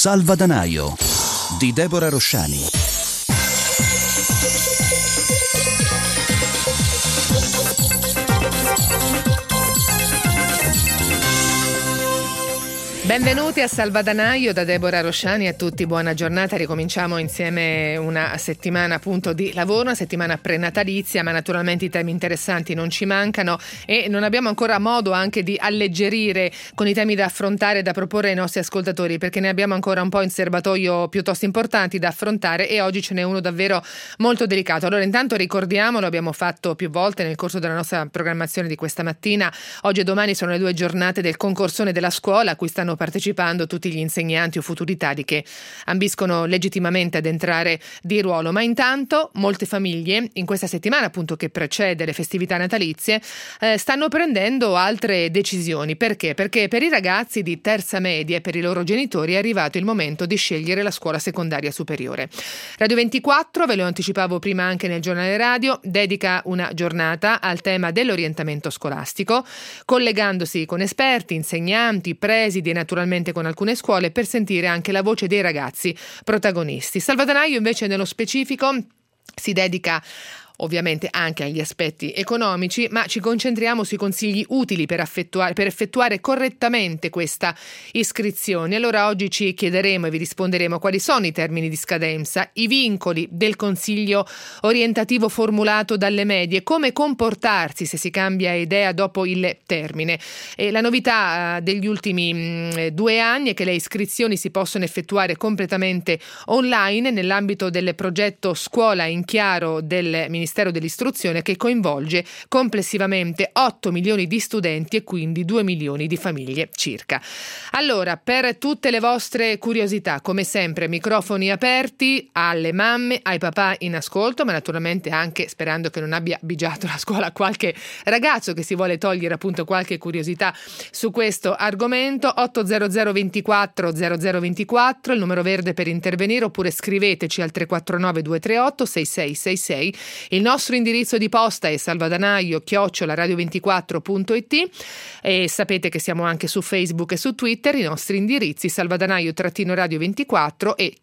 Salvadanaio di Deborah Rosciani. Benvenuti a Salvadanaio da Deborah Rosciani. A tutti buona giornata. Ricominciamo insieme una settimana appunto di lavoro, una settimana prenatalizia, ma naturalmente i temi interessanti non ci mancano e non abbiamo ancora modo anche di alleggerire con i temi da affrontare e da proporre ai nostri ascoltatori, perché ne abbiamo ancora un po' in serbatoio piuttosto importanti da affrontare e oggi ce n'è uno davvero molto delicato. Allora intanto ricordiamo, lo abbiamo fatto più volte nel corso della nostra programmazione di questa mattina, oggi e domani sono le 2 giornate del concorsone della scuola a cui stanno partecipando tutti gli insegnanti o futuri tali che ambiscono legittimamente ad entrare di ruolo. Ma intanto molte famiglie in questa settimana appunto che precede le festività natalizie stanno prendendo altre decisioni. Perché? Perché per i ragazzi di terza media e per i loro genitori è arrivato il momento di scegliere la scuola secondaria superiore. Radio 24, ve lo anticipavo prima anche nel giornale radio, dedica una giornata al tema dell'orientamento scolastico, collegandosi con esperti, insegnanti, presidi e naturalmente con alcune scuole per sentire anche la voce dei ragazzi protagonisti. Salvadanaio invece nello specifico si dedica ovviamente anche agli aspetti economici, ma ci concentriamo sui consigli utili per effettuare correttamente questa iscrizione. Allora oggi ci chiederemo e vi risponderemo quali sono i termini di scadenza, i vincoli del consiglio orientativo formulato dalle medie, come comportarsi se si cambia idea dopo il termine. E la novità degli ultimi 2 anni è che le iscrizioni si possono effettuare completamente online nell'ambito del progetto Scuola in Chiaro del Ministero dell'Istruzione, che coinvolge complessivamente 8 milioni di studenti e quindi 2 milioni di famiglie circa. Allora, per tutte le vostre curiosità, come sempre, microfoni aperti alle mamme, ai papà in ascolto, ma naturalmente anche, sperando che non abbia bigiato la scuola, qualche ragazzo che si vuole togliere appunto qualche curiosità su questo argomento. 800 24 0024, il numero verde per intervenire, oppure scriveteci al 349 238 6666. Il nostro indirizzo di posta è salvadanaio@radio24.it e sapete che siamo anche su Facebook e su Twitter. I nostri indirizzi salvadanaio-radio24 e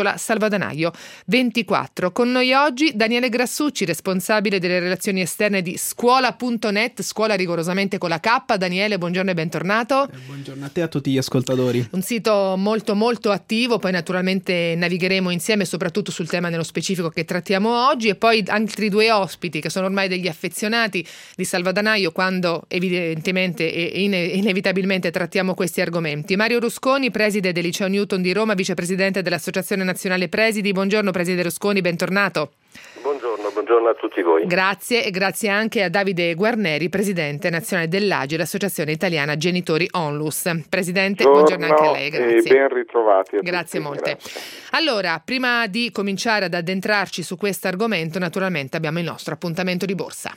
@salvadanaio24. Con noi oggi Daniele Grassucci, responsabile delle relazioni esterne di scuola.net, scuola rigorosamente con la K. Daniele, buongiorno e bentornato. Buongiorno a te e a tutti gli ascoltatori. Un sito molto molto attivo, poi naturalmente navigheremo insieme soprattutto sul tema nello specifico che trattiamo oggi, e poi altri 2 ospiti che sono ormai degli affezionati di Salvadanaio quando evidentemente e inevitabilmente trattiamo questi argomenti. Mario Rusconi, preside del Liceo Newton di Roma, vicepresidente dell'Associazione Nazionale Presidi. Buongiorno presidente Rusconi, bentornato. Buongiorno a tutti voi. Grazie, e grazie anche a Davide Guarneri, presidente nazionale dell'AGI, l'Associazione Italiana Genitori Onlus. Presidente, buongiorno anche a lei. Grazie. Ben ritrovati. Grazie tutti. molte. Grazie. Allora, prima di cominciare ad addentrarci su questo argomento, naturalmente abbiamo il nostro appuntamento di borsa.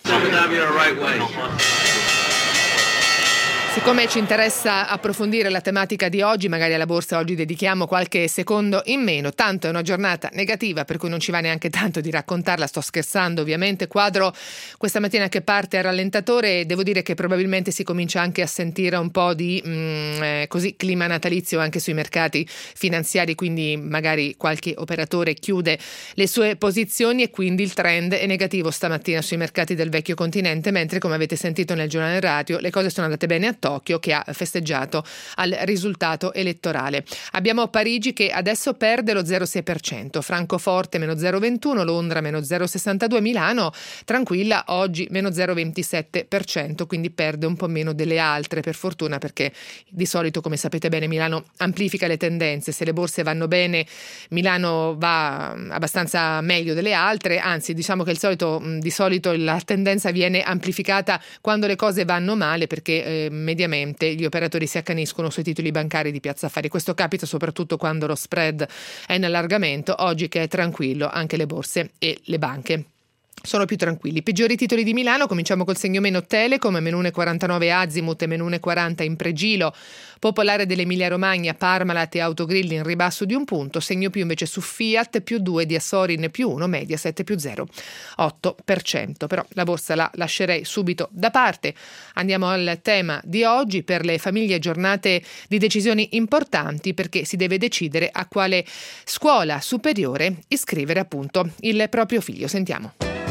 Siccome ci interessa approfondire la tematica di oggi, magari alla borsa oggi dedichiamo qualche secondo in meno, tanto è una giornata negativa per cui non ci va neanche tanto di raccontarla, sto scherzando ovviamente. Quadro questa mattina che parte a rallentatore e devo dire che probabilmente si comincia anche a sentire un po' di così clima natalizio anche sui mercati finanziari, quindi magari qualche operatore chiude le sue posizioni e quindi il trend è negativo stamattina sui mercati del vecchio continente, mentre come avete sentito nel giornale radio le cose sono andate bene a Tokyo, che ha festeggiato al risultato elettorale. Abbiamo Parigi che adesso perde lo 0,6%, Francoforte meno 0,21%, Londra meno 0,62%, Milano tranquilla oggi meno 0,27%, quindi perde un po' meno delle altre, per fortuna, perché di solito, come sapete bene, Milano amplifica le tendenze. Se le borse vanno bene, Milano va abbastanza meglio delle altre, anzi diciamo che di solito la tendenza viene amplificata quando le cose vanno male, perché mediamente gli operatori si accaniscono sui titoli bancari di Piazza Affari. Questo capita soprattutto quando lo spread è in allargamento. Oggi che è tranquillo, anche le borse e le banche sono più tranquilli. Peggiori titoli di Milano, cominciamo col segno meno Telecom, meno 1,49 Azimut e meno 1,40 Impregilo, Popolare dell'Emilia Romagna, Parmalat e Autogrill in ribasso di 1 punto, segno più invece su Fiat, più 2 di Assorin, più 1, Mediaset più 0,8%. Però la borsa la lascerei subito da parte. Andiamo al tema di oggi. Per le famiglie giornate di decisioni importanti, perché si deve decidere a quale scuola superiore iscrivere appunto il proprio figlio. Sentiamo.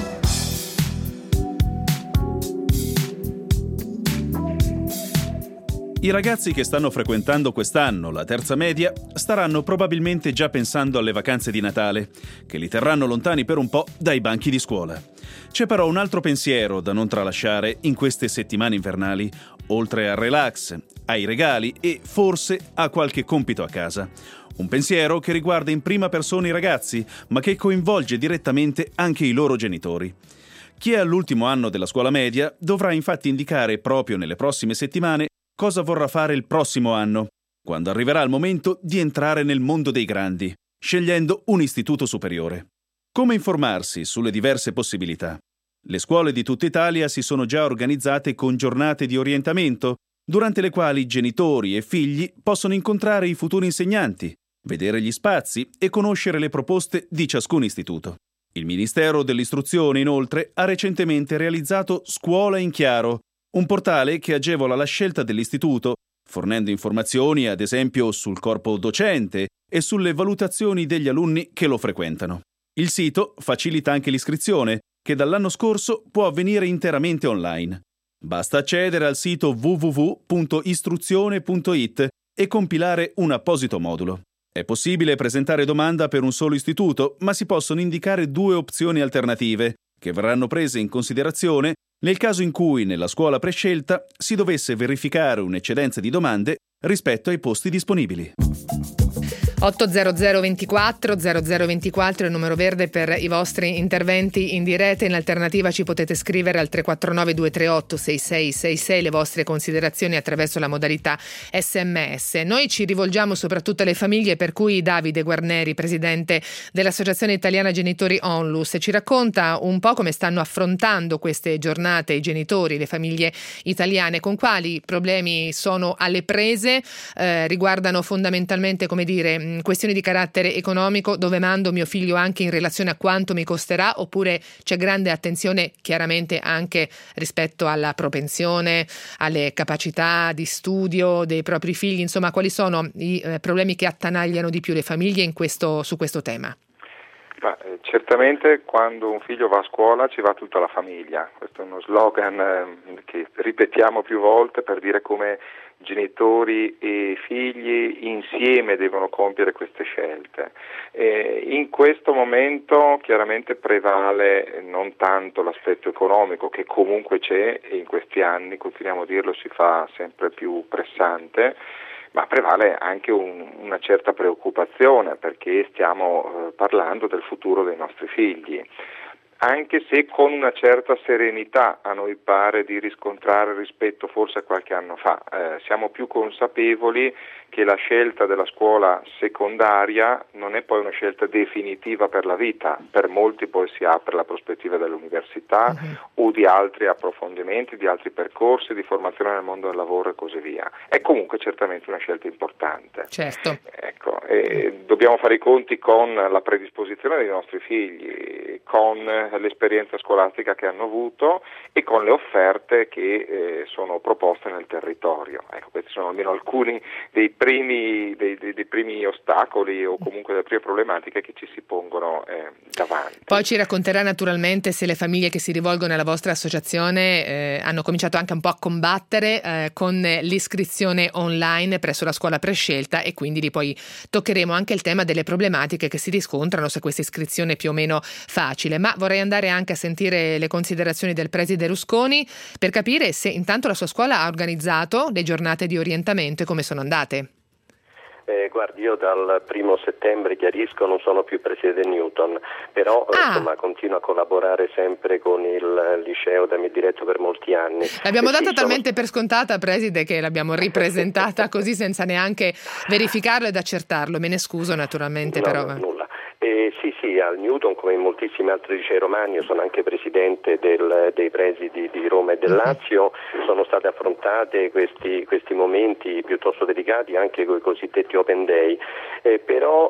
I ragazzi che stanno frequentando quest'anno la terza media staranno probabilmente già pensando alle vacanze di Natale, che li terranno lontani per un po' dai banchi di scuola. C'è però un altro pensiero da non tralasciare in queste settimane invernali, oltre al relax, ai regali e forse a qualche compito a casa. Un pensiero che riguarda in prima persona i ragazzi, ma che coinvolge direttamente anche i loro genitori. Chi è all'ultimo anno della scuola media dovrà infatti indicare proprio nelle prossime settimane cosa vorrà fare il prossimo anno, quando arriverà il momento di entrare nel mondo dei grandi, scegliendo un istituto superiore. Come informarsi sulle diverse possibilità? Le scuole di tutta Italia si sono già organizzate con giornate di orientamento, durante le quali genitori e figli possono incontrare i futuri insegnanti, vedere gli spazi e conoscere le proposte di ciascun istituto. Il Ministero dell'Istruzione, inoltre, ha recentemente realizzato Scuola in Chiaro, un portale che agevola la scelta dell'istituto, fornendo informazioni ad esempio sul corpo docente e sulle valutazioni degli alunni che lo frequentano. Il sito facilita anche l'iscrizione, che dall'anno scorso può avvenire interamente online. Basta accedere al sito www.istruzione.it e compilare un apposito modulo. È possibile presentare domanda per un solo istituto, ma si possono indicare 2 opzioni alternative, che verranno prese in considerazione nel caso in cui nella scuola prescelta si dovesse verificare un'eccedenza di domande rispetto ai posti disponibili. 800 24 0024 è il numero verde per i vostri interventi in diretta. In alternativa ci potete scrivere al 349 238 6666 le vostre considerazioni attraverso la modalità SMS. Noi ci rivolgiamo soprattutto alle famiglie, per cui Davide Guarneri, presidente dell'Associazione Italiana Genitori Onlus, ci racconta un po' come stanno affrontando queste giornate i genitori, le famiglie italiane, con quali problemi sono alle prese, riguardano fondamentalmente, come dire, questioni di carattere economico: dove mando mio figlio anche in relazione a quanto mi costerà, oppure c'è grande attenzione chiaramente anche rispetto alla propensione, alle capacità di studio dei propri figli. Insomma, quali sono i problemi che attanagliano di più le famiglie su questo tema? Certamente quando un figlio va a scuola ci va tutta la famiglia. Questo è uno slogan che ripetiamo più volte per dire come genitori e figli insieme devono compiere queste scelte. In questo momento chiaramente prevale non tanto l'aspetto economico, che comunque c'è e in questi anni, continuiamo a dirlo, si fa sempre più pressante, ma prevale anche una certa preoccupazione, perché stiamo parlando del futuro dei nostri figli. Anche se con una certa serenità a noi pare di riscontrare rispetto forse a qualche anno fa. Siamo più consapevoli che la scelta della scuola secondaria non è poi una scelta definitiva per la vita. Per molti poi si apre la prospettiva dell'università o di altri approfondimenti, di altri percorsi di formazione nel mondo del lavoro e così via. È comunque certamente una scelta importante. Certo. Ecco, dobbiamo fare i conti con la predisposizione dei nostri figli, con l'esperienza scolastica che hanno avuto e con le offerte che sono proposte nel territorio. Ecco, questi sono almeno alcuni dei primi ostacoli o comunque delle prime problematiche che ci si pongono davanti. Poi ci racconterà naturalmente se le famiglie che si rivolgono alla vostra associazione hanno cominciato anche un po' a combattere con l'iscrizione online presso la scuola prescelta, e quindi lì poi toccheremo anche il tema delle problematiche che si riscontrano se questa iscrizione è più o meno facile. Ma vorrei andare anche a sentire le considerazioni del preside Rusconi per capire se intanto la sua scuola ha organizzato le giornate di orientamento e come sono andate. Guardi, io dal 1 settembre, chiarisco, non sono più preside Newton, però insomma continuo a collaborare sempre con il liceo da me diretto per molti anni. L'abbiamo data talmente per scontata, preside, che l'abbiamo ripresentata così senza neanche verificarlo ed accertarlo. Me ne scuso naturalmente, no, però. Nulla. Sì, al Newton come in moltissimi altri licei romani. Io sono anche presidente dei presidi di Roma e del Lazio. Sono state affrontate questi momenti piuttosto delicati anche con i cosiddetti Open Day, però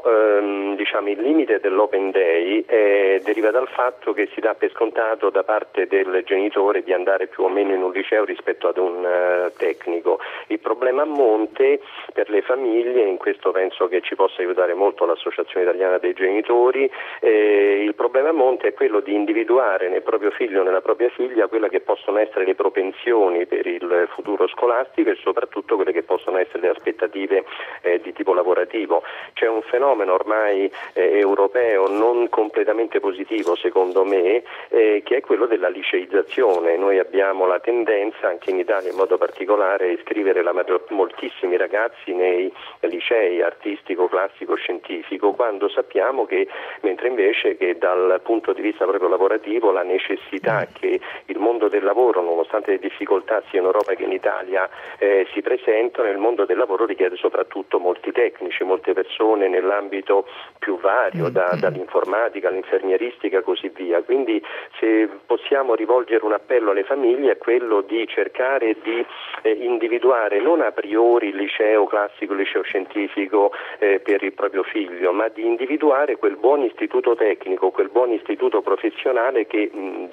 il limite dell'Open Day deriva dal fatto che si dà per scontato da parte del genitore di andare più o meno in un liceo rispetto ad un tecnico. Il problema a monte per le famiglie, in questo penso che ci possa aiutare molto l'Associazione Italiana dei Genitori, il problema a monte è quello di individuare nel proprio figlio o nella propria figlia quelle che possono essere le propensioni per il futuro scolastico e soprattutto quelle che possono essere le aspettative di tipo lavorativo. C'è un fenomeno ormai europeo non completamente positivo secondo me, che è quello della liceizzazione. Noi abbiamo la tendenza anche in Italia in modo particolare a iscrivere moltissimi ragazzi nei licei artistico, classico, scientifico, quando sappiamo che mentre invece che dal punto di vista proprio lavorativo la necessità che il mondo del lavoro, nonostante le difficoltà sia in Europa che in Italia si presentano, il mondo del lavoro richiede soprattutto molti tecnici, molte persone nell'ambito più vario, dall'informatica all'infermieristica e così via. Quindi se possiamo rivolgere un appello alle famiglie è quello di cercare di individuare non a priori il liceo classico, il liceo scientifico per il proprio figlio, ma di individuare quel buon istituto tecnico, quel buon istituto professionale che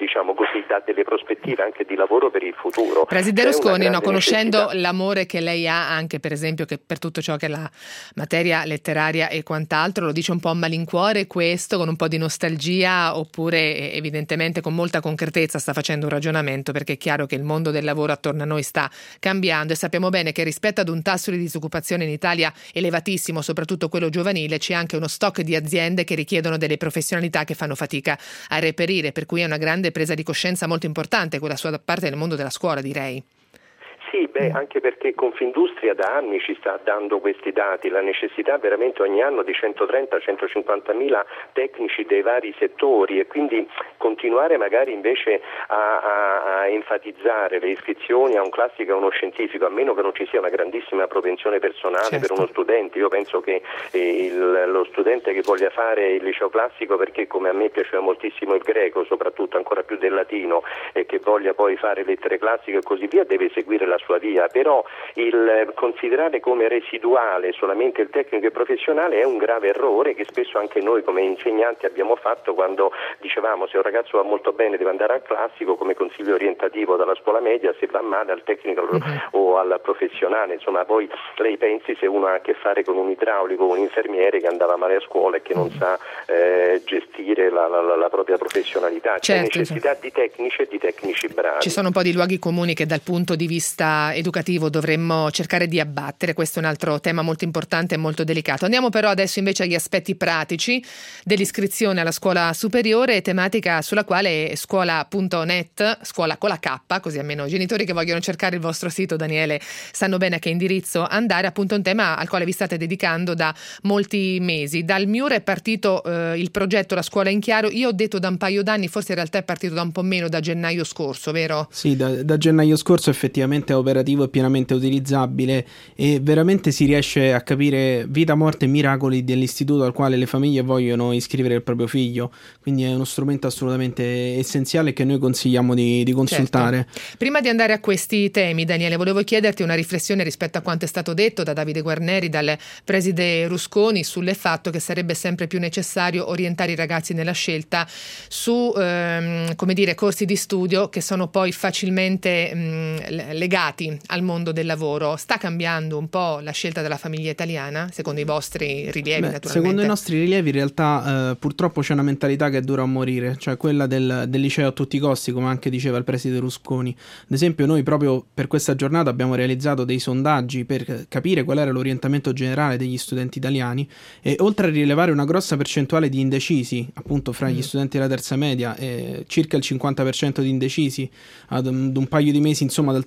dà delle prospettive anche di lavoro per il futuro. Presidente Rusconi, conoscendo l'amore che lei ha anche per esempio che per tutto ciò che è la materia letteraria e quant'altro, lo dice un po' a malincuore questo, con un po' di nostalgia, oppure evidentemente con molta concretezza sta facendo un ragionamento, perché è chiaro che il mondo del lavoro attorno a noi sta cambiando e sappiamo bene che rispetto ad un tasso di disoccupazione in Italia elevatissimo, soprattutto quello giovanile, c'è anche uno stock di aziende che richiedono delle professionalità che fanno fatica a reperire, per cui è una grande presa di coscienza molto importante quella sua da parte del mondo della scuola, direi. Sì, anche perché Confindustria da anni ci sta dando questi dati, la necessità veramente ogni anno di 130-150 mila tecnici dei vari settori, e quindi continuare magari invece a enfatizzare le iscrizioni a un classico e a uno scientifico, a meno che non ci sia una grandissima propensione personale per uno studente. Io penso che lo studente che voglia fare il liceo classico perché come a me piaceva moltissimo il greco, soprattutto ancora più del latino, e che voglia poi fare lettere classiche e così via, deve seguire la sua via, però il considerare come residuale solamente il tecnico e professionale è un grave errore che spesso anche noi come insegnanti abbiamo fatto quando dicevamo se un ragazzo va molto bene deve andare al classico come consiglio orientativo dalla scuola media, se va male al tecnico o al professionale. Insomma, poi lei pensi se uno ha a che fare con un idraulico o un infermiere che andava male a scuola e che non sa gestire la propria professionalità. C'è necessità di tecnici e di tecnici bravi. Ci sono un po' di luoghi comuni che dal punto di vista educativo dovremmo cercare di abbattere. Questo è un altro tema molto importante e molto delicato. Andiamo però adesso invece agli aspetti pratici dell'iscrizione alla scuola superiore, tematica sulla quale scuola.net, scuola con la K, così almeno i genitori che vogliono cercare il vostro sito, Daniele, sanno bene a che indirizzo andare. Appunto un tema al quale vi state dedicando da molti mesi. Dal MIUR è partito il progetto La Scuola in Chiaro. Io ho detto da un paio d'anni, forse in realtà è partito da un po' meno, da gennaio scorso, vero? Sì, da gennaio scorso effettivamente è operativo e pienamente utilizzabile, e veramente si riesce a capire vita, morte e miracoli dell'istituto al quale le famiglie vogliono iscrivere il proprio figlio, quindi è uno strumento assolutamente essenziale che noi consigliamo di consultare. Certo. Prima di andare a questi temi, Daniele, volevo chiederti una riflessione rispetto a quanto è stato detto da Davide Guarneri, dal preside Rusconi, sul fatto che sarebbe sempre più necessario orientare i ragazzi nella scelta su corsi di studio che sono poi facilmente legati al mondo del lavoro. Sta cambiando un po' la scelta della famiglia italiana, secondo i vostri rilievi? Naturalmente. Secondo i nostri rilievi in realtà purtroppo c'è una mentalità che dura a morire, cioè quella del liceo a tutti i costi, come anche diceva il preside Rusconi. Ad esempio noi proprio per questa giornata abbiamo realizzato dei sondaggi per capire qual era l'orientamento generale degli studenti italiani, e oltre a rilevare una grossa percentuale di indecisi appunto fra gli studenti della terza media, circa il 50% di indecisi ad un paio di mesi insomma dal termine di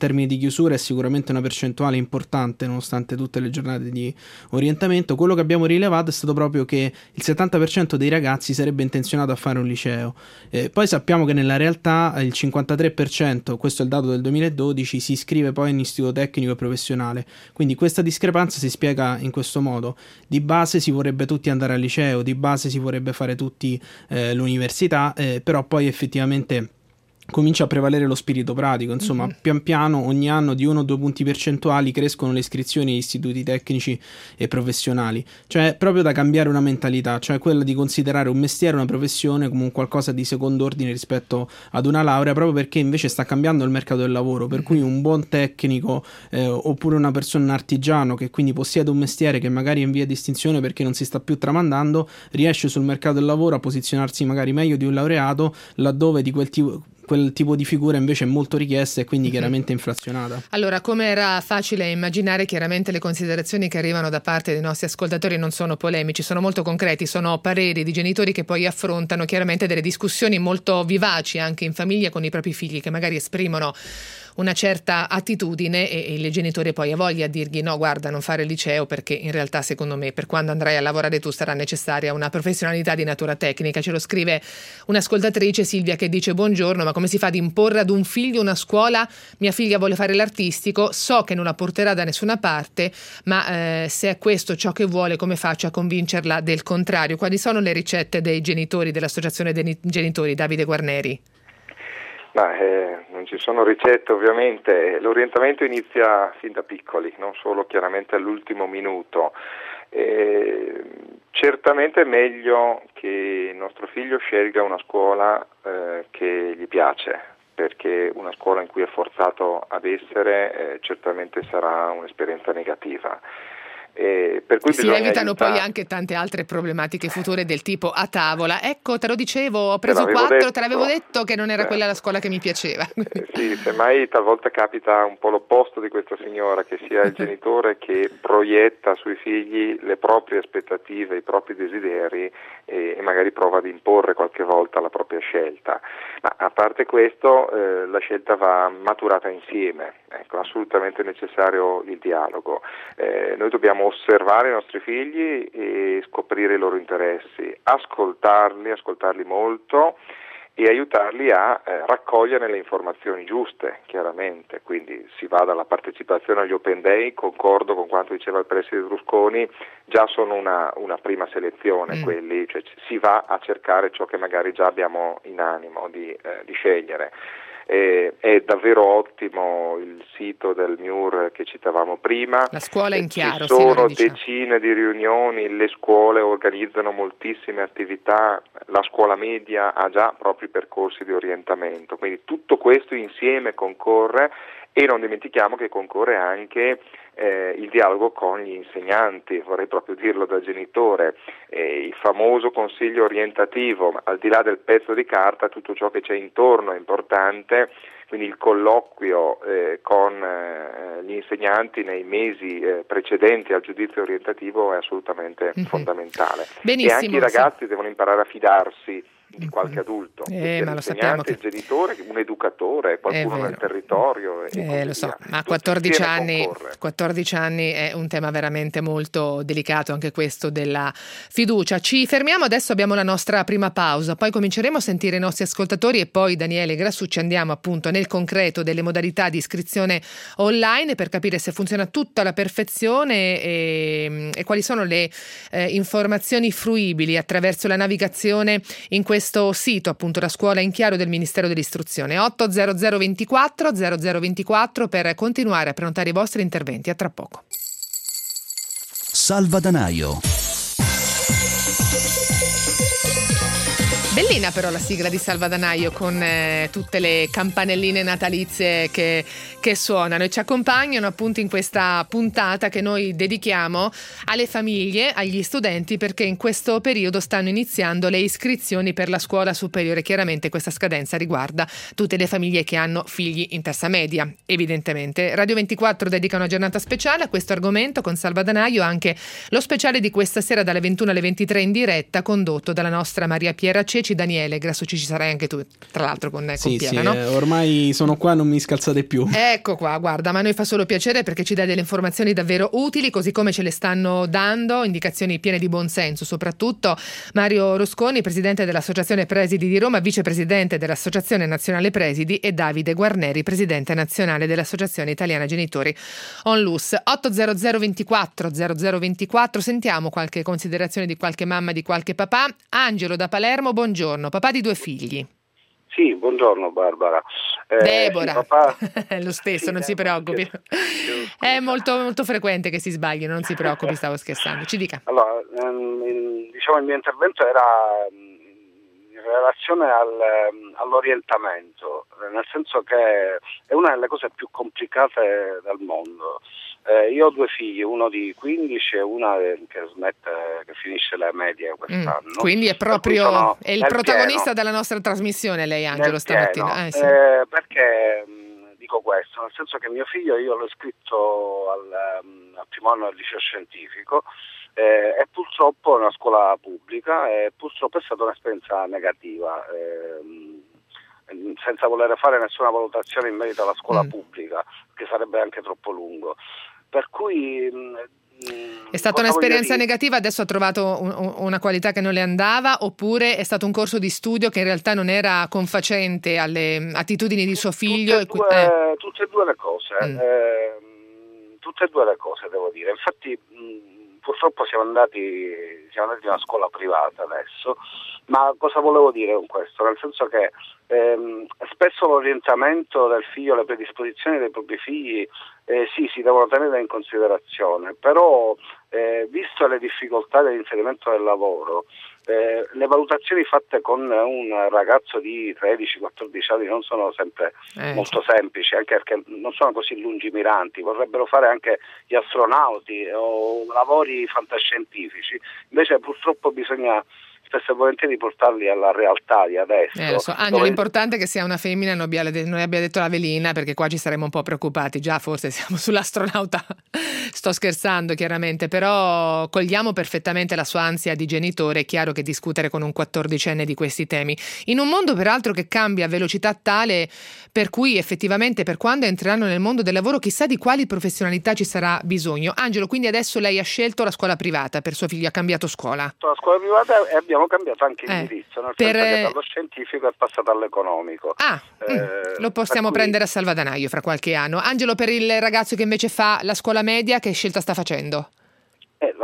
chiusura è sicuramente una percentuale importante nonostante tutte le giornate di orientamento. Quello che abbiamo rilevato è stato proprio che il 70% dei ragazzi sarebbe intenzionato a fare un liceo. Poi sappiamo che nella realtà il 53%, questo è il dato del 2012, si iscrive poi in istituto tecnico e professionale. Quindi questa discrepanza si spiega in questo modo: di base si vorrebbe tutti andare al liceo, di base si vorrebbe fare tutti l'università, però poi effettivamente comincia a prevalere lo spirito pratico, insomma, pian piano ogni anno di 1 o 2 punti percentuali crescono le iscrizioni agli istituti tecnici e professionali, cioè proprio da cambiare una mentalità, cioè quella di considerare un mestiere, una professione come un qualcosa di secondo ordine rispetto ad una laurea, proprio perché invece sta cambiando il mercato del lavoro, per cui un buon tecnico oppure una persona, un artigiano che quindi possiede un mestiere che magari è in via di estinzione perché non si sta più tramandando, riesce sul mercato del lavoro a posizionarsi magari meglio di un laureato, laddove di quel tipo di figura invece è molto richiesta e quindi chiaramente inflazionata. Allora, come era facile immaginare, chiaramente le considerazioni che arrivano da parte dei nostri ascoltatori non sono polemici, sono molto concreti, sono pareri di genitori che poi affrontano chiaramente delle discussioni molto vivaci anche in famiglia con i propri figli, che magari esprimono una certa attitudine e il genitore poi ha voglia a dirgli no, guarda, non fare il liceo perché in realtà secondo me per quando andrai a lavorare tu sarà necessaria una professionalità di natura tecnica. Ce lo scrive un'ascoltatrice, Silvia, che dice: buongiorno, ma come si fa ad imporre ad un figlio una scuola? Mia figlia vuole fare l'artistico, so che non la porterà da nessuna parte, ma se è questo ciò che vuole, come faccio a convincerla del contrario? Quali sono le ricette dei genitori, dell'associazione dei genitori, Davide Guarneri? Non ci sono ricette ovviamente, l'orientamento inizia fin da piccoli, non solo chiaramente all'ultimo minuto. Certamente è meglio che il nostro figlio scelga una scuola che gli piace, perché una scuola in cui è forzato ad essere certamente sarà un'esperienza negativa. Per cui si evitano poi anche tante altre problematiche future del tipo a tavola. Ecco, te lo dicevo, ho preso 4, te l'avevo detto che non era quella la scuola che mi piaceva. Sì, semmai talvolta capita un po' l'opposto di questa signora, che sia il genitore che proietta sui figli le proprie aspettative, i propri desideri e magari prova ad imporre qualche volta la propria scelta. Ma a parte questo, la scelta va maturata insieme, ecco, assolutamente necessario il dialogo. Noi dobbiamo osservare i nostri figli e scoprire i loro interessi, ascoltarli molto e aiutarli a raccogliere le informazioni giuste, chiaramente. Quindi si va dalla partecipazione agli Open Day, concordo con quanto diceva il preside Rusconi, già sono una prima selezione quelli, cioè si va a cercare ciò che magari già abbiamo in animo di scegliere. È davvero ottimo il sito del MIUR che citavamo prima. La scuola in chiaro. Ci sono decine di riunioni, le scuole organizzano moltissime attività, la scuola media ha già propri percorsi di orientamento, quindi tutto questo insieme concorre e non dimentichiamo che concorre anche il dialogo con gli insegnanti, vorrei proprio dirlo da genitore, il famoso consiglio orientativo, al di là del pezzo di carta tutto ciò che c'è intorno è importante, quindi il colloquio con gli insegnanti nei mesi precedenti al giudizio orientativo è assolutamente fondamentale. Benissimo, e anche i ragazzi devono imparare a fidarsi di qualche adulto, ma lo sappiamo che il genitore, un educatore, qualcuno nel territorio lo so, ma 14 anni è un tema veramente molto delicato anche questo della fiducia. Ci fermiamo adesso, abbiamo la nostra prima pausa, poi cominceremo a sentire i nostri ascoltatori e poi Daniele Grassucci andiamo appunto nel concreto delle modalità di iscrizione online per capire se funziona tutta alla perfezione e quali sono le informazioni fruibili attraverso la navigazione in questo sito, appunto la scuola in chiaro del Ministero dell'Istruzione. 800 24 0024 per continuare a prenotare i vostri interventi. A tra poco. Salvadanaio. Bellina però la sigla di Salvadanaio con tutte le campanelline natalizie che suonano e ci accompagnano appunto in questa puntata che noi dedichiamo alle famiglie, agli studenti, perché in questo periodo stanno iniziando le iscrizioni per la scuola superiore. Chiaramente questa scadenza riguarda tutte le famiglie che hanno figli in terza media, evidentemente. Radio 24 dedica una giornata speciale a questo argomento con Salvadanaio, anche lo speciale di questa sera dalle 21 alle 23 in diretta condotto dalla nostra Maria Piera Ceci 10. Daniele Grassucci, ci sarai anche tu, tra l'altro con Piera, no? Ormai sono qua, non mi scalzate più. Ecco qua, guarda, ma a noi fa solo piacere perché ci dà delle informazioni davvero utili, così come ce le stanno dando, indicazioni piene di buonsenso, soprattutto Mario Rusconi, presidente dell'Associazione Presidi di Roma, vicepresidente dell'Associazione Nazionale Presidi, e Davide Guarneri, presidente nazionale dell'Associazione Italiana Genitori Onlus. 80024 0024, sentiamo qualche considerazione di qualche mamma, di qualche papà. Angelo da Palermo, buongiorno, papà di 2 figli. Sì, buongiorno Barbara. Deborah, sì, papà... lo stesso, sì, non si preoccupi. È molto, molto frequente che si sbaglino, non si preoccupi, stavo scherzando. Ci dica. Allora, diciamo il mio intervento era in relazione all'orientamento, nel senso che è una delle cose più complicate del mondo. Io ho 2 figli, uno di 15 e una che finisce la media quest'anno. Quindi è proprio è il protagonista della nostra trasmissione, lei Angelo, stamattina. Sì. Perché dico questo? Nel senso che mio figlio io l'ho iscritto al primo anno del liceo scientifico e purtroppo è una scuola pubblica e purtroppo è stata un'esperienza negativa. Senza voler fare nessuna valutazione in merito alla scuola pubblica, che sarebbe anche troppo lungo. Per cui è stata un'esperienza negativa, adesso ha trovato una qualità che non le andava, oppure è stato un corso di studio che in realtà non era confacente alle attitudini di suo figlio? Tutte e due le cose, tutte e due le cose devo dire. Infatti purtroppo siamo andati in una scuola privata adesso, ma cosa volevo dire con questo? Nel senso che spesso l'orientamento del figlio, le predisposizioni dei propri figli sì, si devono tenere in considerazione, però visto le difficoltà dell'inserimento del lavoro, le valutazioni fatte con un ragazzo di 13-14 anni non sono sempre molto semplici, anche perché non sono così lungimiranti, vorrebbero fare anche gli astronauti o lavori fantascientifici, invece purtroppo bisogna spesso e volentieri portarli alla realtà di adesso. Lo so. Angelo, l'importante è che sia una femmina e non abbia detto la velina, perché qua ci saremmo un po' preoccupati. Già forse siamo sull'astronauta, sto scherzando chiaramente, però cogliamo perfettamente la sua ansia di genitore. È chiaro che discutere con un 14enne di questi temi, in un mondo peraltro che cambia a velocità tale per cui effettivamente per quando entreranno nel mondo del lavoro chissà di quali professionalità ci sarà bisogno. Angelo, quindi adesso lei ha scelto la scuola privata per suo figlio, ha cambiato scuola? La scuola privata e abbiamo cambiato anche l'indirizzo, nel senso che dallo scientifico è passato all'economico. Lo possiamo prendere a salvadanaio fra qualche anno. Angelo, per il ragazzo che invece fa la scuola media, che scelta sta facendo? Per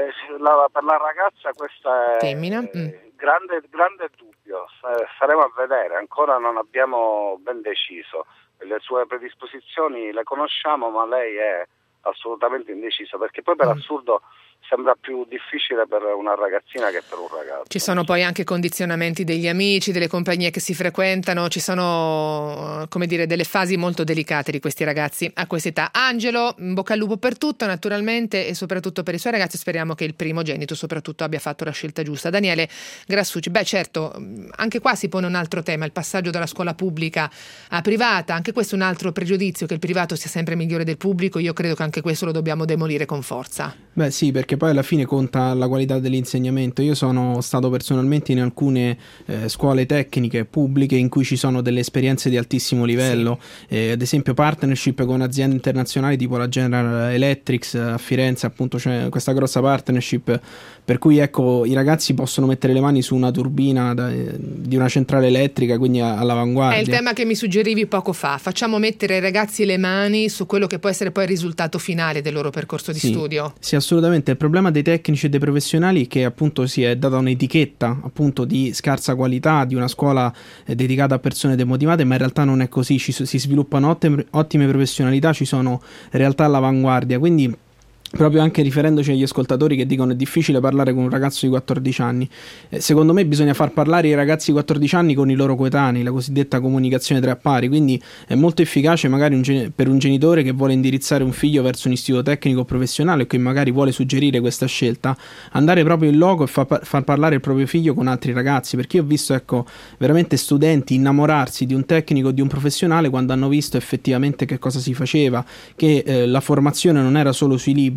la ragazza questa è femmina? Grande dubbio, staremo a vedere, ancora non abbiamo ben deciso. Le sue predisposizioni le conosciamo, ma lei è assolutamente indecisa, perché poi per assurdo sembra più difficile per una ragazzina che per un ragazzo. Ci sono poi anche condizionamenti degli amici, delle compagnie che si frequentano, ci sono, come dire, delle fasi molto delicate di questi ragazzi a quest'età. Angelo, in bocca al lupo per tutto naturalmente, e soprattutto per i suoi ragazzi. Speriamo che il primogenito soprattutto abbia fatto la scelta giusta. Daniele Grassucci, certo, anche qua si pone un altro tema, il passaggio dalla scuola pubblica a privata. Anche questo è un altro pregiudizio, che il privato sia sempre migliore del pubblico. Io credo che anche questo lo dobbiamo demolire con forza. Sì, perché poi alla fine conta la qualità dell'insegnamento. Io sono stato personalmente in alcune scuole tecniche pubbliche in cui ci sono delle esperienze di altissimo livello, ad esempio partnership con aziende internazionali tipo la General Electric a Firenze, appunto c'è questa grossa partnership per cui i ragazzi possono mettere le mani su una turbina di una centrale elettrica, quindi all'avanguardia. È il tema che mi suggerivi poco fa, facciamo mettere ai ragazzi le mani su quello che può essere poi il risultato finale del loro percorso di studio. Sì, assolutamente. Il problema dei tecnici e dei professionali è che appunto si è data un'etichetta appunto di scarsa qualità, di una scuola dedicata a persone demotivate, ma in realtà non è così, si sviluppano ottime professionalità, ci sono realtà all'avanguardia, quindi proprio anche riferendoci agli ascoltatori che dicono è difficile parlare con un ragazzo di 14 anni, secondo me bisogna far parlare i ragazzi di 14 anni con i loro coetanei, la cosiddetta comunicazione tra pari, quindi è molto efficace magari per un genitore che vuole indirizzare un figlio verso un istituto tecnico o professionale o che magari vuole suggerire questa scelta, andare proprio in loco e far parlare il proprio figlio con altri ragazzi, perché io ho visto veramente studenti innamorarsi di un tecnico o di un professionale quando hanno visto effettivamente che cosa si faceva, che la formazione non era solo sui libri,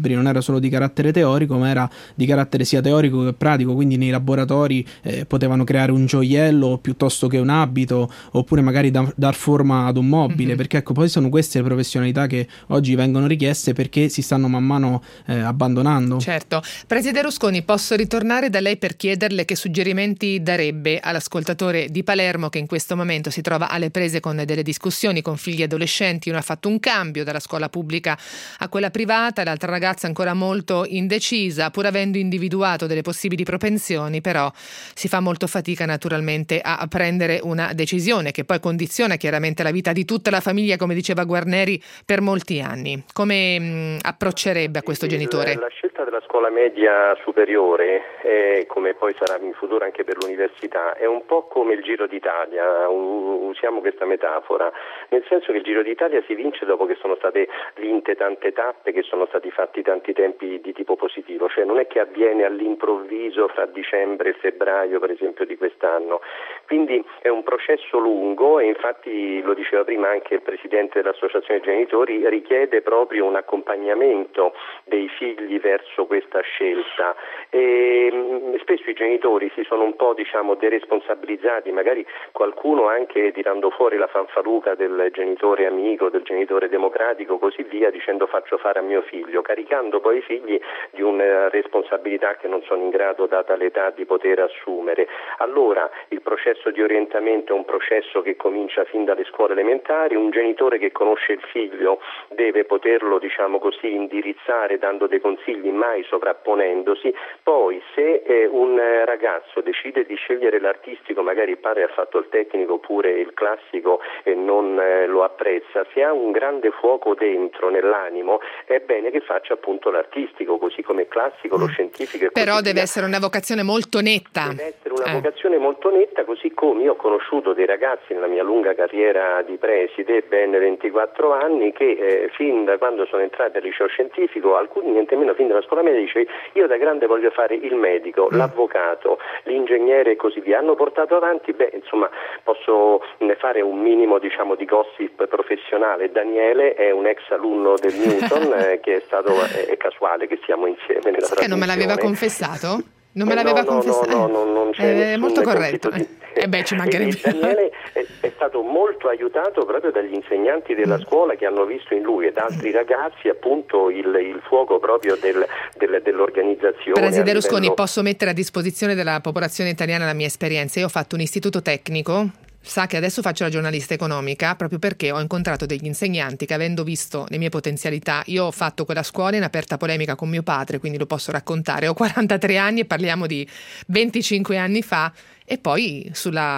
libri non era solo di carattere teorico, ma era di carattere sia teorico che pratico, quindi nei laboratori potevano creare un gioiello piuttosto che un abito, oppure magari dar forma ad un mobile, perché ecco, poi sono queste le professionalità che oggi vengono richieste perché si stanno man mano abbandonando. Certo. Presidente Rusconi, posso ritornare da lei per chiederle che suggerimenti darebbe all'ascoltatore di Palermo che in questo momento si trova alle prese con delle discussioni con figli adolescenti. Uno ha fatto un cambio dalla scuola pubblica a quella privata, l'altra ragazza ancora molto indecisa, pur avendo individuato delle possibili propensioni, però si fa molto fatica naturalmente a prendere una decisione che poi condiziona chiaramente la vita di tutta la famiglia, come diceva Guarneri, per molti anni. Come approccerebbe a questo genitore? La scelta della scuola media superiore, come poi sarà in futuro anche per l'università, è un po' come il Giro d'Italia, usiamo questa metafora, nel senso che il Giro d'Italia si vince dopo che sono state vinte tante tappe, che sono stati fatti tanti tempi di tipo positivo, cioè non è che avviene all'improvviso fra dicembre e febbraio per esempio di quest'anno, quindi è un processo lungo e infatti lo diceva prima anche il presidente dell'associazione genitori, richiede proprio un accompagnamento dei figli verso questa scelta e spesso i genitori si sono un po' deresponsabilizzati, magari qualcuno anche tirando fuori la fanfaluca del genitore amico, del genitore democratico, così via, dicendo faccio fare a mio figlio, caricando poi i figli di una responsabilità che non sono in grado, data l'età, di poter assumere. Allora il processo di orientamento è un processo che comincia fin dalle scuole elementari, un genitore che conosce il figlio deve poterlo indirizzare dando dei consigli, mai sovrapponendosi. Poi se un ragazzo decide di scegliere l'artistico, magari il padre ha fatto il tecnico oppure il classico e non lo apprezza, se ha un grande fuoco dentro nell'animo è bene che faccia appunto l'artistico, così come il classico, lo scientifico e però così deve via. essere una vocazione molto netta. Deve essere una vocazione molto netta, così come io ho conosciuto dei ragazzi nella mia lunga carriera di preside, ben 24 anni, che fin da quando sono entrati al liceo scientifico, alcuni niente meno fin dalla scuola media, dice io da grande voglio fare il medico, l'avvocato, l'ingegnere e così via. Hanno portato avanti, posso fare un minimo di gossip professionale. Daniele è un ex alunno del Newton che è stato, è casuale che siamo insieme nella trasmissione. Non me l'aveva confessato? Non me l'aveva confessato? No, non c'è è molto corretto. Ci mancherebbe. Daniele è stato molto aiutato proprio dagli insegnanti della scuola che hanno visto in lui ed altri ragazzi appunto il fuoco proprio dell'organizzazione. Presidente Rusconi, posso mettere a disposizione della popolazione italiana la mia esperienza. Io ho fatto un istituto tecnico. Sa che adesso faccio la giornalista economica proprio perché ho incontrato degli insegnanti che, avendo visto le mie potenzialità, io ho fatto quella scuola in aperta polemica con mio padre, quindi lo posso raccontare. Ho 43 anni e parliamo di 25 anni fa. E poi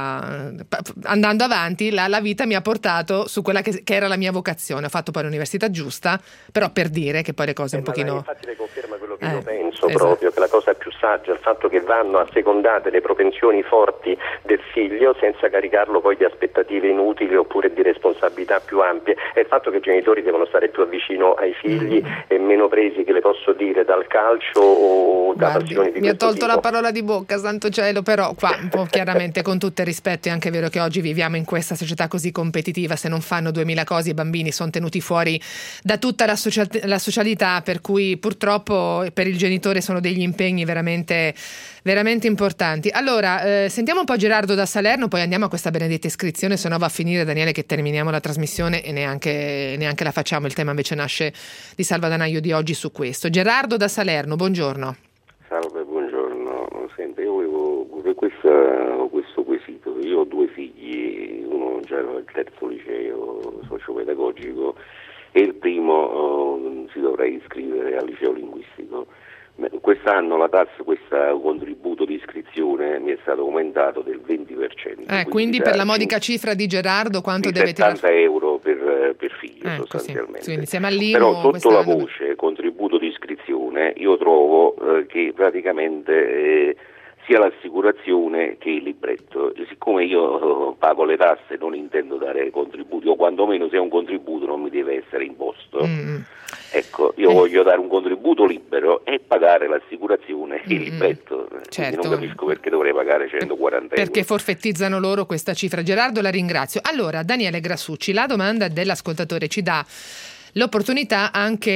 andando avanti la vita mi ha portato su quella che era la mia vocazione. Ho fatto poi l'università giusta, però per dire che poi le cose un pochino... Infatti le conferma quello che io penso, proprio, che la cosa più saggia è il fatto che vanno assecondate le propensioni forti del figlio senza caricarlo poi di aspettative inutili oppure di responsabilità più ampie, è il fatto che i genitori devono stare più vicino ai figli e meno presi, che le posso dire, dal calcio o da passioni di mi ha questo tolto tipo. la parola di bocca, santo cielo, però qua un po', chiaramente, con tutto il rispetto, è anche vero che oggi viviamo in questa società così competitiva, se non fanno 2000 cose i bambini sono tenuti fuori da tutta la socialità, per cui purtroppo per il genitore sono degli impegni veramente, veramente importanti. Allora, sentiamo un po' Gerardo da Salerno, poi andiamo a questa benedetta iscrizione, se no va a finire, Daniele, che terminiamo la trasmissione e neanche la facciamo. Il tema invece nasce di Salvadanaio di oggi su questo. Gerardo da Salerno, buongiorno. Salve, buongiorno. Senta, io volevo questo quesito. Io ho due figli, uno già al terzo liceo socio-pedagogico e il primo si dovrà iscrivere al liceo linguistico. Quest'anno la tassa, questo contributo di iscrizione mi è stato aumentato del 20%. Quindi per la modica cifra di Gerardo quanto deve tirare? 70 euro per figlio sostanzialmente. Sì, insieme all'IMU, però sotto la voce contributo di iscrizione io trovo che praticamente sia l'assicurazione che il libretto. Siccome io pago le tasse non intendo dare contributi, o quantomeno se è un contributo non mi deve essere imposto. Ecco, io voglio dare un contributo libero e pagare l'assicurazione e il libretto. Certo. Non capisco perché dovrei pagare 140 euro. Perché forfettizzano loro questa cifra. Gerardo, la ringrazio. Allora, Daniele Grassucci, la domanda dell'ascoltatore ci dà l'opportunità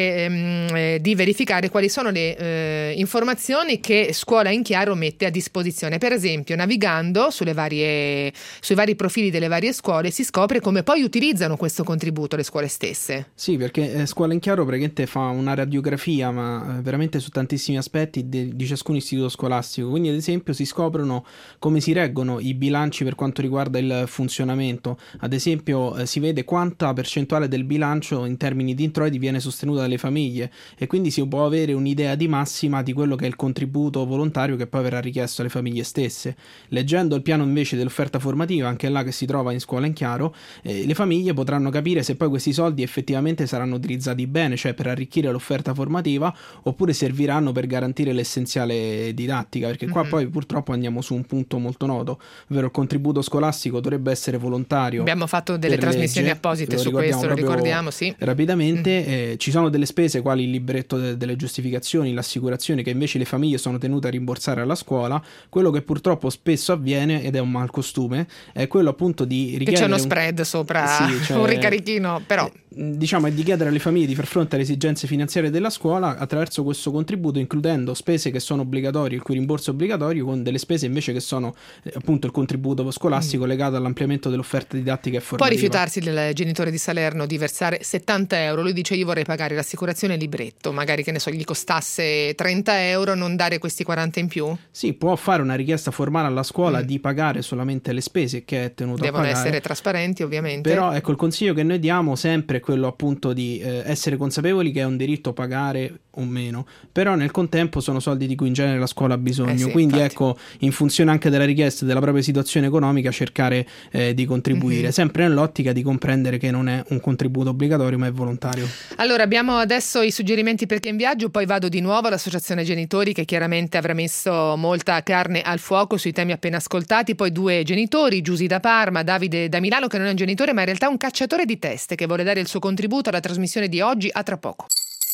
anche di verificare quali sono le informazioni che Scuola in Chiaro mette a disposizione. Per esempio, navigando sui vari profili delle varie scuole si scopre come poi utilizzano questo contributo le scuole stesse. Sì, perché Scuola in Chiaro praticamente fa una radiografia, ma veramente su tantissimi aspetti di ciascun istituto scolastico. Quindi, ad esempio, si scoprono come si reggono i bilanci per quanto riguarda il funzionamento. Ad esempio, si vede quanta percentuale del bilancio in termini di introiti viene sostenuta dalle famiglie, e quindi si può avere un'idea di massima di quello che è il contributo volontario che poi verrà richiesto alle famiglie stesse. Leggendo il piano invece dell'offerta formativa, anche là che si trova in Scuola in Chiaro, le famiglie potranno capire se poi questi soldi effettivamente saranno utilizzati bene, cioè per arricchire l'offerta formativa, oppure serviranno per garantire l'essenziale didattica, perché qua poi purtroppo andiamo su un punto molto noto, ovvero il contributo scolastico dovrebbe essere volontario. Abbiamo fatto delle trasmissioni apposite su questo, lo ricordiamo, sì. Rapidamente, ci sono delle spese quali il libretto delle giustificazioni, l'assicurazione, che invece le famiglie sono tenute a rimborsare alla scuola. Quello che purtroppo spesso avviene, ed è un malcostume, è quello appunto di richiedere che c'è uno spread sopra, cioè, un ricarichino, però diciamo, è di chiedere alle famiglie di far fronte alle esigenze finanziarie della scuola attraverso questo contributo, includendo spese che sono obbligatorie, il cui rimborso è obbligatorio, con delle spese invece che sono appunto il contributo scolastico legato all'ampliamento dell'offerta didattica e formativa. Può rifiutarsi il genitore di Salerno di versare 70 euro, lui dice: io vorrei pagare l'assicurazione e il libretto, magari, che ne so, gli costasse 30 euro, non dare questi 40 in più? Sì, può fare una richiesta formale alla scuola di pagare solamente le spese che è tenuto a pagare. Devono essere trasparenti, ovviamente. Però ecco, il consiglio che noi diamo sempre è quello appunto di essere consapevoli che è un diritto pagare o meno, però nel contempo sono soldi di cui in genere la scuola ha bisogno, sì, quindi infatti, ecco, in funzione anche della richiesta e della propria situazione economica, cercare di contribuire, sempre nell'ottica di comprendere che non è un contributo obbligatorio ma è volontario. Allora, abbiamo adesso i suggerimenti per chi è in viaggio, poi vado di nuovo all'Associazione Genitori, che chiaramente avrà messo molta carne al fuoco sui temi appena ascoltati, poi due genitori, Giusy da Parma, Davide da Milano, che non è un genitore ma in realtà un cacciatore di teste, che vuole dare il suo contributo alla trasmissione di oggi. A tra poco.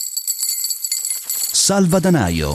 Salvadanaio.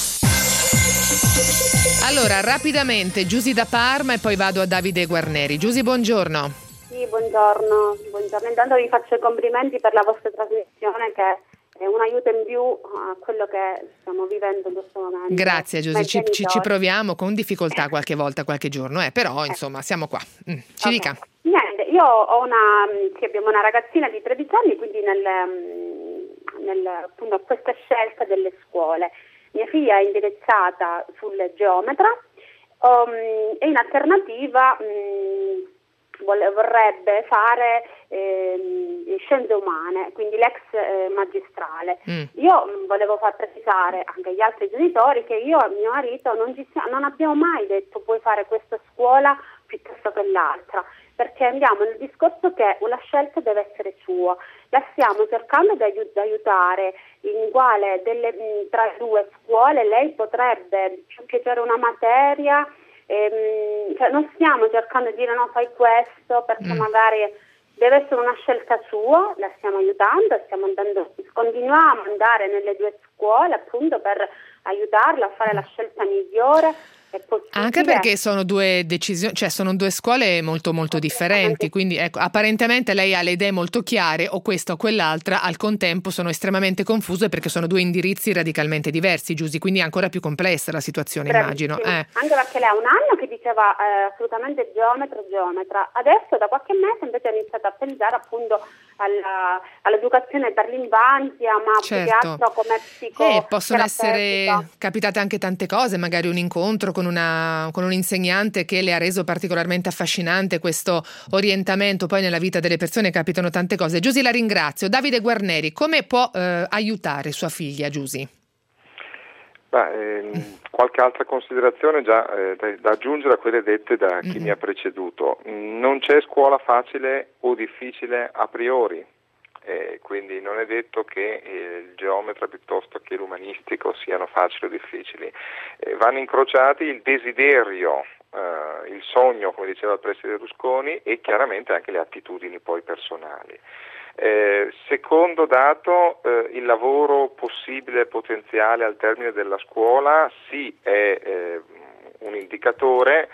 Allora, rapidamente Giusy da Parma e poi vado a Davide Guarneri. Giusy, buongiorno. Sì, buongiorno. Intanto vi faccio i complimenti per la vostra trasmissione, che è un aiuto in più a quello che stiamo vivendo in questo momento. Grazie Giusy, ci proviamo con difficoltà qualche volta, qualche giorno, però insomma siamo qua. Ci dica. Niente, io abbiamo una ragazzina di 13 anni, quindi appunto, a questa scelta delle scuole. Mia figlia è indirizzata sul geometra e in alternativa vorrebbe fare scienze umane, quindi l'ex magistrale. Io volevo far precisare anche agli altri genitori che io e mio marito non abbiamo mai detto puoi fare questa scuola piuttosto che l'altra, perché andiamo nel discorso che una scelta deve essere sua. La stiamo cercando di aiutare in quale tra due scuole lei potrebbe piacere una materia, cioè non stiamo cercando di dire no, fai questo, perché magari deve essere una scelta sua. La stiamo aiutando, continuiamo ad andare nelle due scuole appunto per aiutarla a fare la scelta migliore. Anche perché sono due decisioni, cioè sono due scuole molto molto differenti, quindi ecco, apparentemente lei ha le idee molto chiare, o questa o quell'altra, al contempo sono estremamente confuse perché sono due indirizzi radicalmente diversi, Giusy, quindi è ancora più complessa la situazione. Bravissimo. Immagino. Anche perché lei ha un anno che diceva assolutamente geometra, adesso da qualche mese invece ha iniziato a pensare appunto all'educazione per l'infanzia, ma più che altro come psicoterapeutica. Possono essere capitate anche tante cose, magari un incontro con un insegnante che le ha reso particolarmente affascinante questo orientamento. Poi nella vita delle persone capitano tante cose. Giusy, la ringrazio. Davide Guarneri, come può aiutare sua figlia, Giusy? Qualche altra considerazione già da aggiungere a quelle dette da chi mi ha preceduto. Non c'è scuola facile o difficile a priori, quindi non è detto che il geometra piuttosto che l'umanistico siano facili o difficili. Vanno incrociati il desiderio, il sogno, come diceva il presidente Rusconi, e chiaramente anche le attitudini poi personali. Secondo dato, il lavoro possibile e potenziale al termine della scuola sì è un indicatore,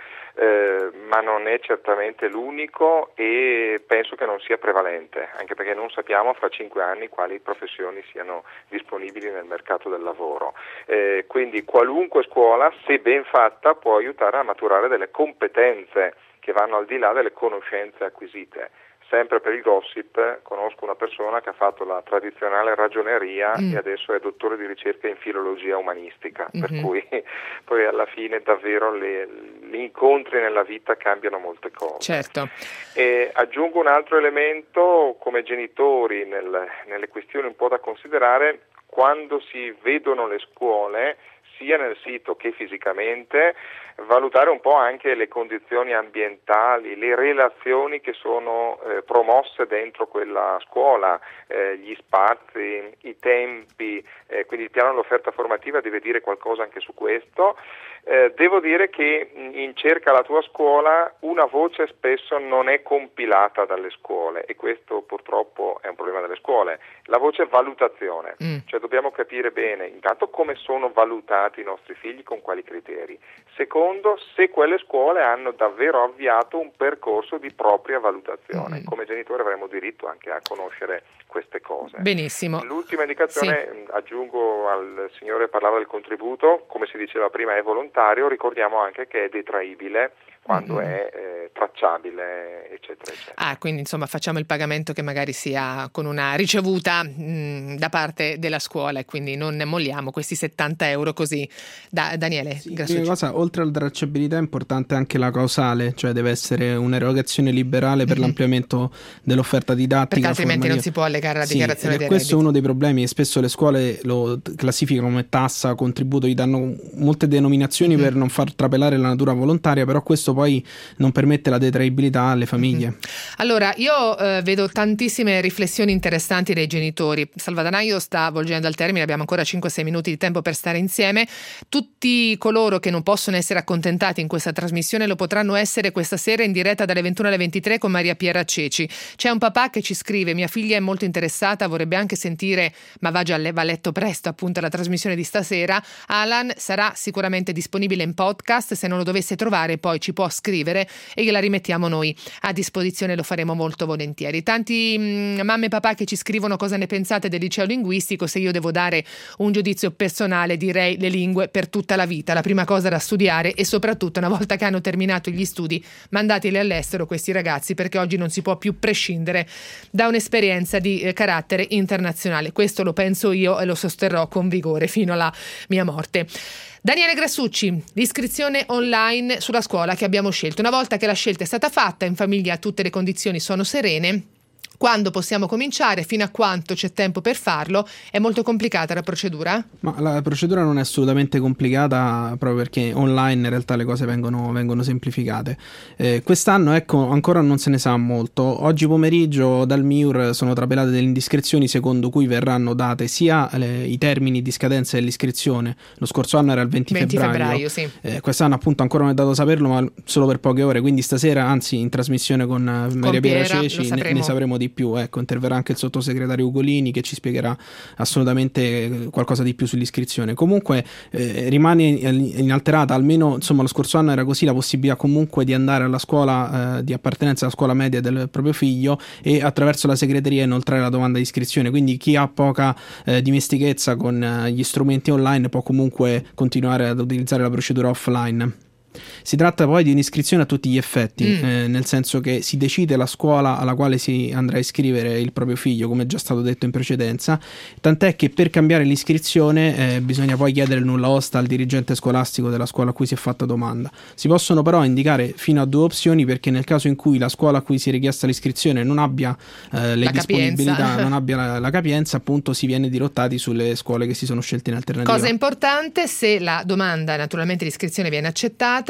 ma non è certamente l'unico e penso che non sia prevalente, anche perché non sappiamo fra 5 anni quali professioni siano disponibili nel mercato del lavoro. Quindi qualunque scuola, se ben fatta, può aiutare a maturare delle competenze che vanno al di là delle conoscenze acquisite. Sempre per il gossip, conosco una persona che ha fatto la tradizionale ragioneria e adesso è dottore di ricerca in filologia umanistica, per cui poi alla fine davvero gli incontri nella vita cambiano molte cose. Certo. E aggiungo un altro elemento come genitori nelle questioni un po' da considerare: quando si vedono le scuole, sia nel sito che fisicamente, valutare un po' anche le condizioni ambientali, le relazioni che sono promosse dentro quella scuola, gli spazi, i tempi, quindi il piano dell'offerta formativa deve dire qualcosa anche su questo. Devo dire che in Cerca la tua scuola una voce spesso non è compilata dalle scuole e questo purtroppo è un problema delle scuole. La voce valutazione, cioè dobbiamo capire bene intanto come sono valutati i nostri figli, con quali criteri. Secondo, se quelle scuole hanno davvero avviato un percorso di propria valutazione. Come genitori avremo diritto anche a conoscere queste cose. Benissimo. L'ultima indicazione, aggiungo al signore che parlava del contributo, come si diceva prima è volontario, ricordiamo anche che è detraibile quando è tracciabile, eccetera, eccetera. Quindi insomma facciamo il pagamento che magari sia con una ricevuta da parte della scuola e quindi non ne molliamo questi 70 euro così. Daniele, prima cosa, oltre alla tracciabilità è importante anche la causale, cioè deve essere un'erogazione liberale per l'ampliamento dell'offerta didattica. Perché altrimenti non si può allegare la dichiarazione dei redditi. Questo è uno dei problemi e spesso le scuole lo classificano come tassa, contributo, gli danno molte denominazioni per non far trapelare la natura volontaria, però questo poi non permette la detraibilità alle famiglie. Allora, io vedo tantissime riflessioni interessanti dei genitori. Salvadanaio sta volgendo al termine, abbiamo ancora 5-6 minuti di tempo per stare insieme. Tutti coloro che non possono essere accontentati in questa trasmissione lo potranno essere questa sera in diretta dalle 21 alle 23 con Maria Piera Ceci. C'è un papà che ci scrive: mia figlia è molto interessata, vorrebbe anche sentire, ma va a letto presto, appunto, la trasmissione di stasera. Alan sarà sicuramente disponibile in podcast, se non lo dovesse trovare poi ci può scrivere e gliela rimettiamo noi a disposizione, lo faremo molto volentieri. Tanti mamme e papà che ci scrivono cosa ne pensate del liceo linguistico. Se io devo dare un giudizio personale, direi le lingue per tutta la vita, la prima cosa da studiare, e soprattutto una volta che hanno terminato gli studi mandateli all'estero questi ragazzi, perché oggi non si può più prescindere da un'esperienza di carattere internazionale. Questo lo penso io e lo sosterrò con vigore fino alla mia morte. Daniele Grassucci, l'iscrizione online sulla scuola che abbiamo scelto. Una volta che la scelta è stata fatta, in famiglia tutte le condizioni sono serene. Quando possiamo cominciare? Fino a quanto c'è tempo per farlo? È molto complicata la procedura? Ma la procedura non è assolutamente complicata, proprio perché online in realtà le cose vengono semplificate. Quest'anno, ancora non se ne sa molto. Oggi pomeriggio dal MIUR sono trapelate delle indiscrezioni secondo cui verranno date sia i termini di scadenza dell'iscrizione. Lo scorso anno era il 20 febbraio. Sì. Quest'anno appunto ancora non è dato saperlo, ma solo per poche ore. Quindi stasera, anzi in trasmissione con Maria Piera Ceci, ne sapremo di più. Interverrà anche il sottosegretario Ugolini che ci spiegherà assolutamente qualcosa di più sull'iscrizione. Comunque rimane inalterata, almeno insomma lo scorso anno era così, la possibilità comunque di andare alla scuola di appartenenza alla scuola media del proprio figlio e attraverso la segreteria inoltrare la domanda di iscrizione. Quindi chi ha poca dimestichezza con gli strumenti online può comunque continuare ad utilizzare la procedura offline. Si tratta poi di un'iscrizione a tutti gli effetti, nel senso che si decide la scuola alla quale si andrà a iscrivere il proprio figlio, come è già stato detto in precedenza, tant'è che per cambiare l'iscrizione bisogna poi chiedere il nulla osta al dirigente scolastico della scuola a cui si è fatta domanda. Si possono però indicare fino a 2 opzioni, perché nel caso in cui la scuola a cui si è richiesta l'iscrizione non abbia le disponibilità, non abbia la capienza, appunto si viene dirottati sulle scuole che si sono scelte in alternativa. Cosa importante: se la domanda, naturalmente l'iscrizione viene accettata,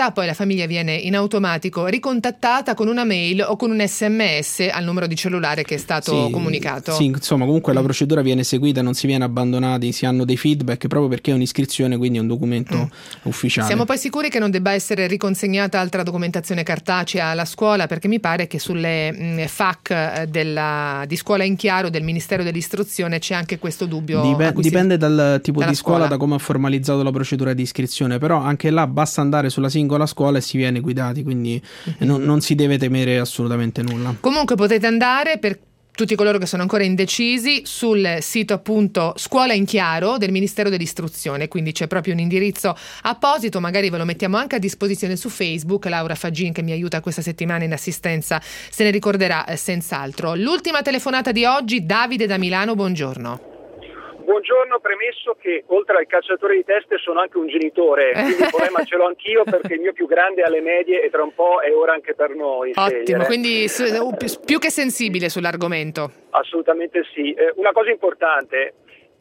inviata, poi la famiglia viene in automatico ricontattata con una mail o con un SMS al numero di cellulare che è stato comunicato. Sì, insomma, comunque la procedura viene seguita, non si viene abbandonati, si hanno dei feedback proprio perché è un'iscrizione, quindi è un documento ufficiale. Siamo poi sicuri che non debba essere riconsegnata altra documentazione cartacea alla scuola, perché mi pare che sulle FAQ di Scuola in Chiaro del Ministero dell'Istruzione c'è anche questo dubbio. Dipende dal tipo di scuola, da come ha formalizzato la procedura di iscrizione, però anche là basta andare sulla singola scuola e si viene guidati, quindi non si deve temere assolutamente nulla. Comunque potete andare, per tutti coloro che sono ancora indecisi, sul sito appunto Scuola in Chiaro del Ministero dell'Istruzione, quindi c'è proprio un indirizzo apposito, magari ve lo mettiamo anche a disposizione su Facebook. Laura Faggin, che mi aiuta questa settimana in assistenza, se ne ricorderà senz'altro. L'ultima telefonata di oggi, Davide da Milano, buongiorno. Buongiorno, premesso che oltre al calciatore di teste sono anche un genitore, quindi il problema ce l'ho anch'io perché il mio più grande è alle medie e tra un po' è ora anche per noi. Ottimo, quindi più che sensibile sull'argomento. Assolutamente sì. Una cosa importante,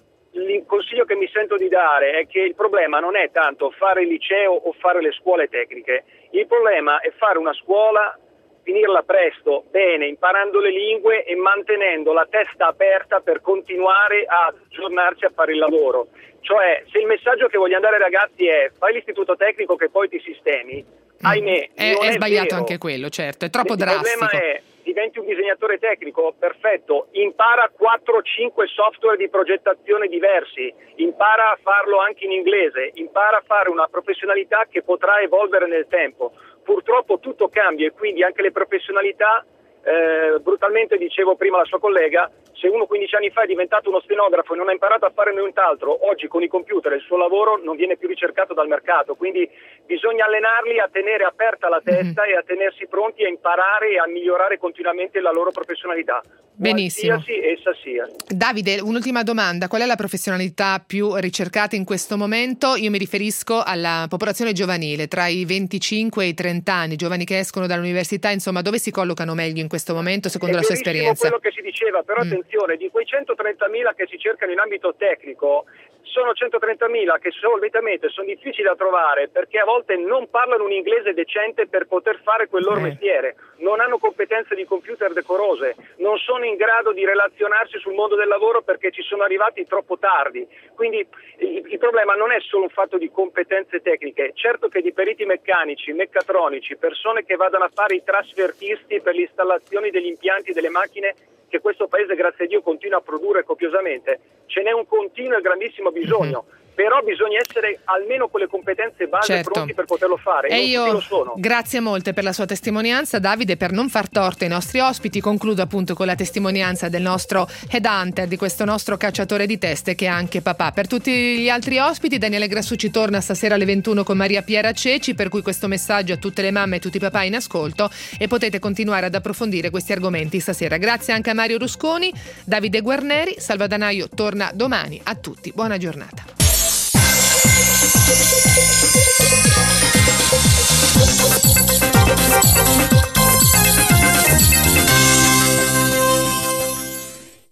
il consiglio che mi sento di dare è che il problema non è tanto fare il liceo o fare le scuole tecniche, il problema è fare una scuola, finirla presto, bene, imparando le lingue e mantenendo la testa aperta per continuare a aggiornarsi a fare il lavoro. Cioè, se il messaggio che voglio andare ai ragazzi è fai l'istituto tecnico che poi ti sistemi, ahimè, è sbagliato vero. Anche quello, certo, è troppo il drastico. Il problema è, diventi un disegnatore tecnico, perfetto, impara 4-5 software di progettazione diversi, impara a farlo anche in inglese, impara a fare una professionalità che potrà evolvere nel tempo. Purtroppo tutto cambia e quindi anche le professionalità, brutalmente dicevo prima la sua collega, se uno 15 anni fa è diventato uno stenografo e non ha imparato a fare nient'altro, oggi con i computer il suo lavoro non viene più ricercato dal mercato, quindi bisogna allenarli a tenere aperta la testa e a tenersi pronti a imparare e a migliorare continuamente la loro professionalità. Benissimo. Qualsiasi essa sia. Davide, un'ultima domanda: qual è la professionalità più ricercata in questo momento? Io mi riferisco alla popolazione giovanile, tra i 25 e i 30 anni, giovani che escono dall'università, insomma, dove si collocano meglio in questo momento secondo la sua esperienza? Quello che si diceva, però attenzione, di quei 130.000 che si cercano in ambito tecnico, sono 130.000 che solitamente sono difficili da trovare perché a volte non parlano un inglese decente per poter fare quel loro mestiere, non hanno competenze di computer decorose, non sono in grado di relazionarsi sul mondo del lavoro perché ci sono arrivati troppo tardi. Quindi il problema non è solo un fatto di competenze tecniche, certo che di periti meccanici, meccatronici, persone che vadano a fare i trasfertisti per le installazioni degli impianti delle macchine che questo paese, grazie a Dio, continua a produrre copiosamente, ce n'è un continuo e grandissimo bisogno. Però bisogna essere almeno con le competenze base pronti per poterlo fare. E io lo sono. Grazie molte per la sua testimonianza, Davide. Per non far torto ai nostri ospiti, concludo appunto con la testimonianza del nostro headhunter, di questo nostro cacciatore di teste che è anche papà. Per tutti gli altri ospiti, Daniele Grassucci torna stasera alle 21 con Maria Piera Ceci, per cui questo messaggio a tutte le mamme e tutti i papà in ascolto, e potete continuare ad approfondire questi argomenti stasera. Grazie anche a Mario Rusconi, Davide Guarneri. Salva Danaio torna domani. A tutti buona giornata. Thank you.